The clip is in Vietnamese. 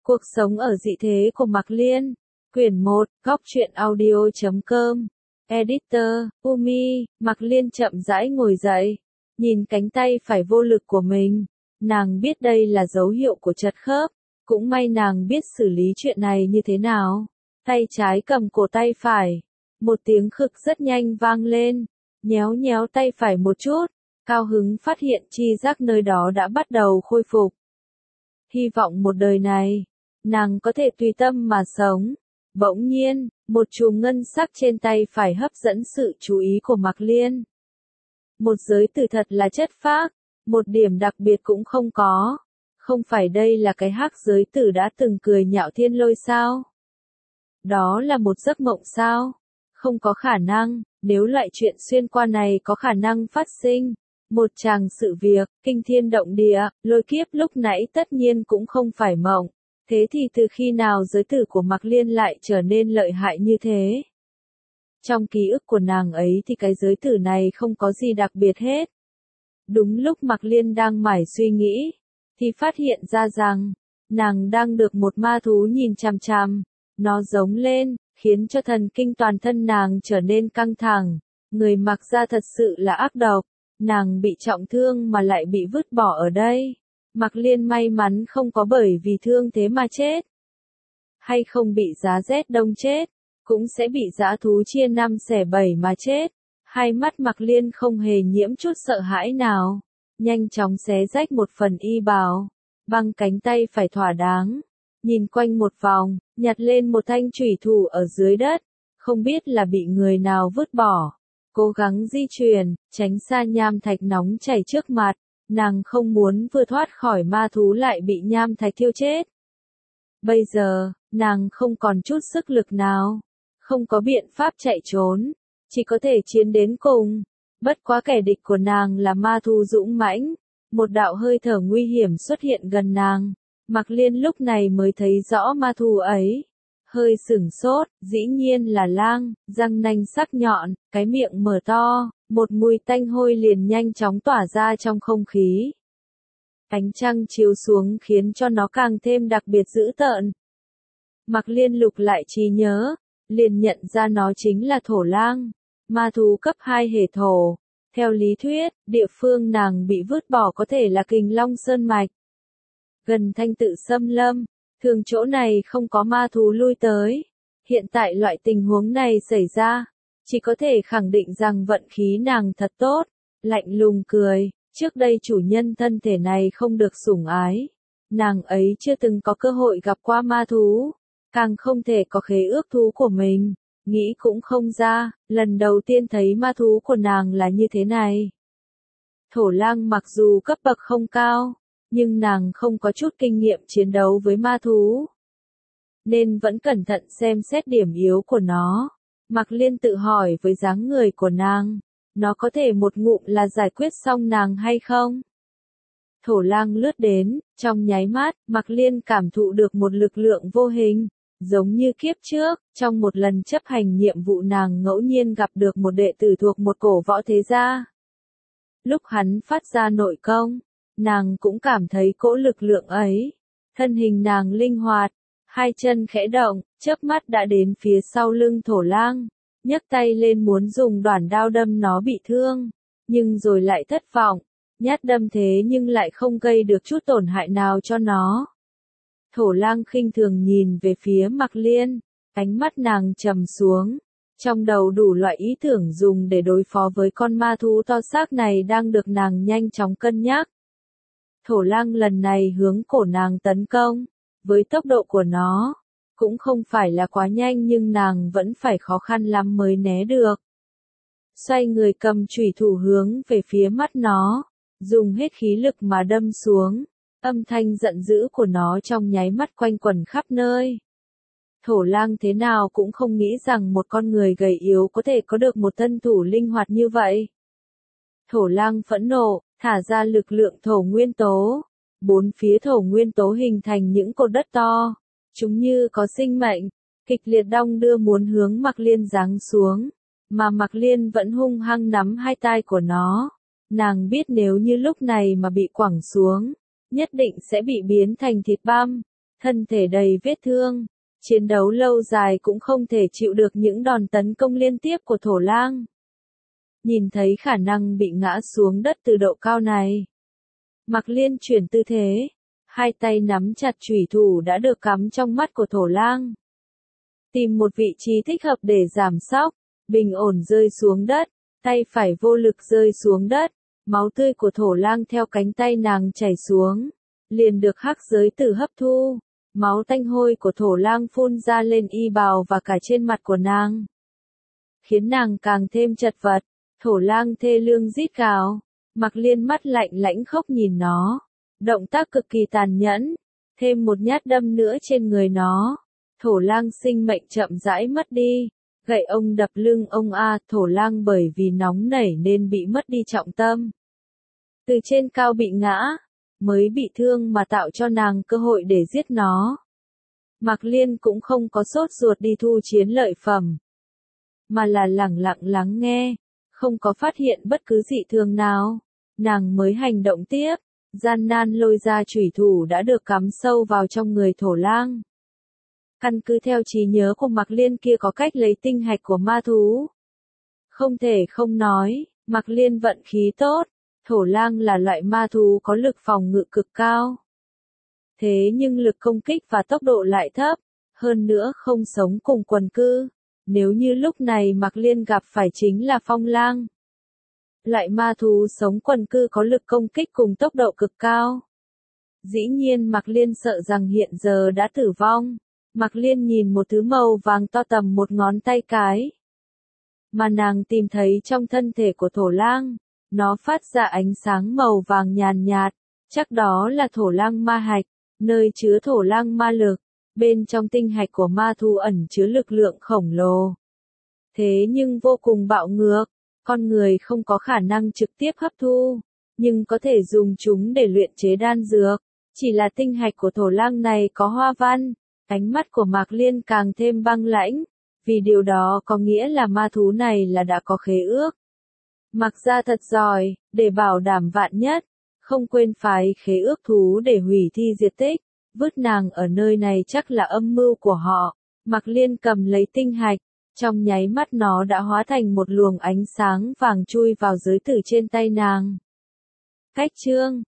Cuộc sống ở dị thế của Mạc Liên. Quyển 1, góc truyện audio.com. Editor, Umi. Mạc Liên chậm rãi ngồi dậy. Nhìn cánh tay phải vô lực của mình. Nàng biết đây là dấu hiệu của trật khớp. Cũng may nàng biết xử lý chuyện này như thế nào. Tay trái cầm cổ tay phải. Một tiếng khực rất nhanh vang lên. Nhéo nhéo tay phải một chút. Cao hứng phát hiện chi giác nơi đó đã bắt đầu khôi phục. Hy vọng một đời này, nàng có thể tùy tâm mà sống. Bỗng nhiên, một chùm ngân sắc trên tay phải hấp dẫn sự chú ý của Mạc Liên. Một giới tử thật là chất phác, một điểm đặc biệt cũng không có. Không phải đây là cái hắc giới tử đã từng cười nhạo Thiên Lôi sao? Đó là một giấc mộng sao? Không có khả năng, nếu loại chuyện xuyên qua này có khả năng phát sinh. Một chàng sự việc, kinh thiên động địa, lôi kiếp lúc nãy tất nhiên cũng không phải mộng. Thế thì từ khi nào giới tử của Mạc Liên lại trở nên lợi hại như thế? Trong ký ức của nàng ấy thì cái giới tử này không có gì đặc biệt hết. Đúng lúc Mạc Liên đang mải suy nghĩ, thì phát hiện ra rằng, nàng đang được một ma thú nhìn chằm chằm. Nó giống lên, khiến cho thần kinh toàn thân nàng trở nên căng thẳng. Người Mạc gia thật sự là ác độc. Nàng bị trọng thương mà lại bị vứt bỏ ở đây. Mạc Liên may mắn không có bởi vì thương thế mà chết. Hay không bị giá rét đông chết. Cũng sẽ bị dã thú chia 5 xẻ 7 mà chết. Hai mắt Mạc Liên không hề nhiễm chút sợ hãi nào. Nhanh chóng xé rách một phần y bào. Băng cánh tay phải thỏa đáng. Nhìn quanh một vòng, nhặt lên một thanh chủy thủ ở dưới đất. Không biết là bị người nào vứt bỏ. Cố gắng di chuyển, tránh xa nham thạch nóng chảy trước mặt. Nàng không muốn vừa thoát khỏi ma thú lại bị nham thạch thiêu chết. Bây giờ, nàng không còn chút sức lực nào. Không có biện pháp chạy trốn. Chỉ có thể chiến đến cùng. Bất quá kẻ địch của nàng là ma thú dũng mãnh. Một đạo hơi thở nguy hiểm xuất hiện gần nàng. Mạc Liên lúc này mới thấy rõ ma thú ấy. Hơi sửng sốt, dĩ nhiên là lang, răng nanh sắc nhọn, cái miệng mở to, một mùi tanh hôi liền nhanh chóng tỏa ra trong không khí. Ánh trăng chiếu xuống khiến cho nó càng thêm đặc biệt dữ tợn. Mạc Liên lục lại trí nhớ, liền nhận ra nó chính là thổ lang, ma thú cấp 2 hệ thổ. Theo lý thuyết, địa phương nàng bị vứt bỏ có thể là Kình Long Sơn Mạch. Gần Thanh Tự Xâm Lâm. Thường chỗ này không có ma thú lui tới. Hiện tại loại tình huống này xảy ra, chỉ có thể khẳng định rằng vận khí nàng thật tốt. Lạnh lùng cười, trước đây chủ nhân thân thể này không được sủng ái. Nàng ấy chưa từng có cơ hội gặp qua ma thú, càng không thể có khế ước thú của mình. Nghĩ cũng không ra, lần đầu tiên thấy ma thú của nàng là như thế này. Thổ lang mặc dù cấp bậc không cao, nhưng nàng không có chút kinh nghiệm chiến đấu với ma thú. Nên vẫn cẩn thận xem xét điểm yếu của nó. Mạc Liên tự hỏi với dáng người của nàng, nó có thể một ngụm là giải quyết xong nàng hay không? Thổ lang lướt đến, trong nháy mắt, Mạc Liên cảm thụ được một lực lượng vô hình. Giống như kiếp trước, trong một lần chấp hành nhiệm vụ nàng ngẫu nhiên gặp được một đệ tử thuộc một cổ võ thế gia. Lúc hắn phát ra nội công, nàng cũng cảm thấy cỗ lực lượng ấy. Thân hình nàng linh hoạt, hai chân khẽ động, chớp mắt đã đến phía sau lưng thổ lang, nhấc tay lên muốn dùng đoản đao đâm nó bị thương, nhưng rồi lại thất vọng, nhát đâm thế nhưng lại không gây được chút tổn hại nào cho nó. Thổ lang khinh thường nhìn về phía Mạc Liên, ánh mắt nàng trầm xuống, trong đầu đủ loại ý tưởng dùng để đối phó với con ma thú to xác này đang được nàng nhanh chóng cân nhắc. Thổ lang lần này hướng cổ nàng tấn công, với tốc độ của nó, cũng không phải là quá nhanh nhưng nàng vẫn phải khó khăn lắm mới né được. Xoay người cầm chủy thủ hướng về phía mắt nó, dùng hết khí lực mà đâm xuống, âm thanh giận dữ của nó trong nháy mắt quanh quẩn khắp nơi. Thổ lang thế nào cũng không nghĩ rằng một con người gầy yếu có thể có được một thân thủ linh hoạt như vậy. Thổ lang phẫn nộ, thả ra lực lượng thổ nguyên tố. Bốn phía thổ nguyên tố hình thành những cột đất to. Chúng như có sinh mệnh, kịch liệt đong đưa muốn hướng Mạc Liên giáng xuống. Mà Mạc Liên vẫn hung hăng nắm hai tay của nó. Nàng biết nếu như lúc này mà bị quẳng xuống, nhất định sẽ bị biến thành thịt băm. thân thể đầy vết thương, chiến đấu lâu dài cũng không thể chịu được những đòn tấn công liên tiếp của Thổ Lang. Nhìn thấy khả năng bị ngã xuống đất từ độ cao này, Mạc Liên chuyển tư thế, hai tay nắm chặt chủy thủ đã được cắm trong mắt của Thổ Lang. Tìm một vị trí thích hợp để giảm sóc, bình ổn rơi xuống đất, tay phải vô lực rơi xuống đất, máu tươi của Thổ Lang theo cánh tay nàng chảy xuống, liền được hắc giới tử hấp thu, máu tanh hôi của Thổ Lang phun ra lên y bào và cả trên mặt của nàng, khiến nàng càng thêm chật vật. Thổ Lang thê lương rít gào, Mạc Liên mắt lạnh lãnh khóc nhìn nó, động tác cực kỳ tàn nhẫn, thêm một nhát đâm nữa trên người nó. Thổ Lang sinh mệnh chậm rãi mất đi, gậy ông đập lưng ông a. Thổ Lang bởi vì nóng nảy nên bị mất đi trọng tâm. Từ trên cao bị ngã, mới bị thương mà tạo cho nàng cơ hội để giết nó. Mạc Liên cũng không có sốt ruột đi thu chiến lợi phẩm, mà là lẳng lặng lắng nghe, không có phát hiện bất cứ dị thường nào, nàng mới hành động tiếp, gian nan lôi ra chủy thủ đã được cắm sâu vào trong người Thổ Lang. Căn cứ theo trí nhớ của Mạc Liên kia có cách lấy tinh hạch của ma thú. Không thể không nói, Mạc Liên vận khí tốt, Thổ Lang là loại ma thú có lực phòng ngự cực cao. Thế nhưng lực công kích và tốc độ lại thấp, hơn nữa không sống cùng quần cư. Nếu như lúc này Mạc Liên gặp phải chính là Phong Lang, loại ma thú sống quần cư có lực công kích cùng tốc độ cực cao, dĩ nhiên Mạc Liên sợ rằng hiện giờ đã tử vong. Mạc Liên nhìn một thứ màu vàng to tầm một ngón tay cái, mà nàng tìm thấy trong thân thể của Thổ Lang, nó phát ra ánh sáng màu vàng nhàn nhạt, chắc đó là Thổ Lang ma hạch, nơi chứa Thổ Lang ma lực. Bên trong tinh hạch của ma thú ẩn chứa lực lượng khổng lồ. Thế nhưng vô cùng bạo ngược, con người không có khả năng trực tiếp hấp thu, nhưng có thể dùng chúng để luyện chế đan dược. Chỉ là tinh hạch của Thổ Lang này có hoa văn, ánh mắt của Mạc Liên càng thêm băng lãnh, vì điều đó có nghĩa là ma thú này là đã có khế ước. Mạc gia thật giỏi, để bảo đảm vạn nhất, không quên phái khế ước thú để hủy thi diệt tích. Vứt nàng ở nơi này chắc là âm mưu của họ. Mạc Liên cầm lấy tinh hạch, trong nháy mắt nó đã hóa thành một luồng ánh sáng vàng chui vào giới tử trên tay nàng. Cách chương